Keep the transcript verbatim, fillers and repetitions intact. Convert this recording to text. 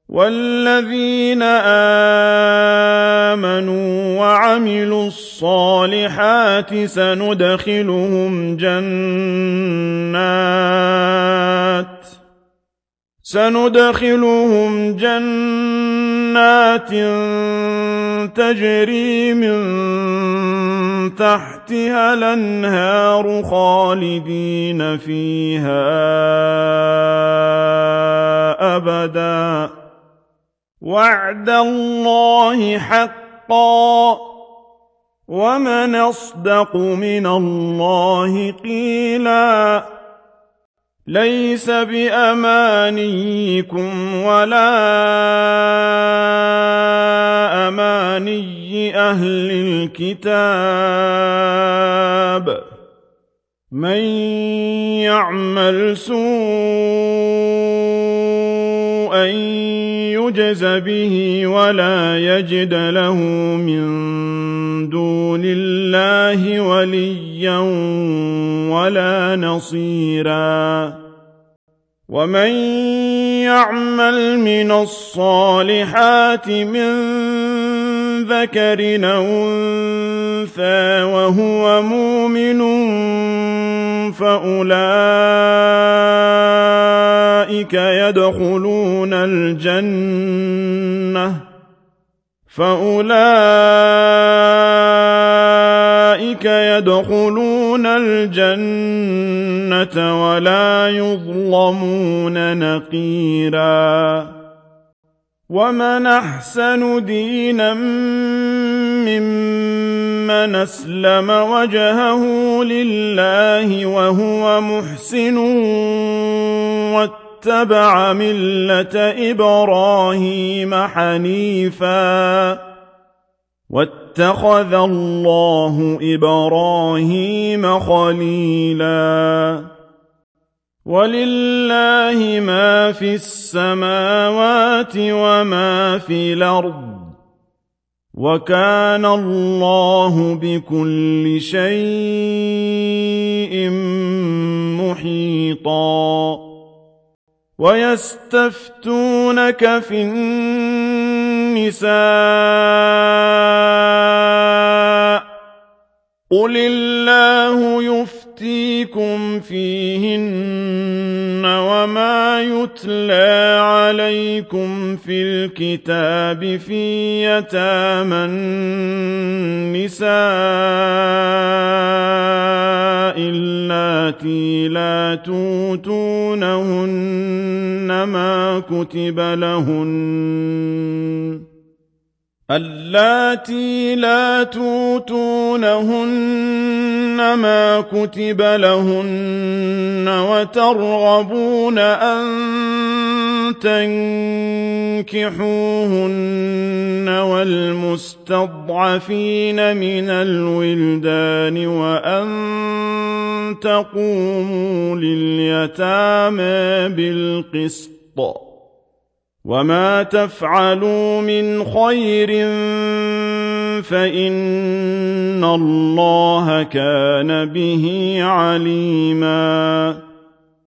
وَالَّذِينَ آمَنُوا وَعَمِلُوا الصَّالِحَاتِ سَنُدْخِلُهُمْ جَنَّاتٍ سندخلهم جنات تجري من تحتها الأنهار خالدين فيها أبدا وعد الله حقا ومن أصدق من الله قيلا ليس بأمانيكم ولا أماني أهل الكتاب من يعمل سوءا يجز به ولا يجد له من دون الله وليا ولا نصيرا ومن يعمل من الصالحات من ذكر أو أنثى وهو مؤمن فأولئك يدخلون الجنة فأولئك يدخلون الجنة ولا يظلمون نقيرا ومن أحسن دينا ممن أسلم وجهه لله وهو محسن واتبع ملة إبراهيم حنيفا واتخذ الله إبراهيم خليلا ولله ما في السماوات وما في الأرض وكان الله بكل شيء محيطا ويستفتونك في النساء قل الله يفتيكم فيهن وما يتلى عليكم في الكتاب في يتامى النساء اللاتي لا توتونهن ما كتب لهن اللاتي لا توتونهن ما كتب لهن وترغبون أن تنكحوهن والمستضعفين من الولدان وأن تقوموا لليتامى بالقسط وما تفعلوا من خير فإن الله كان به عليما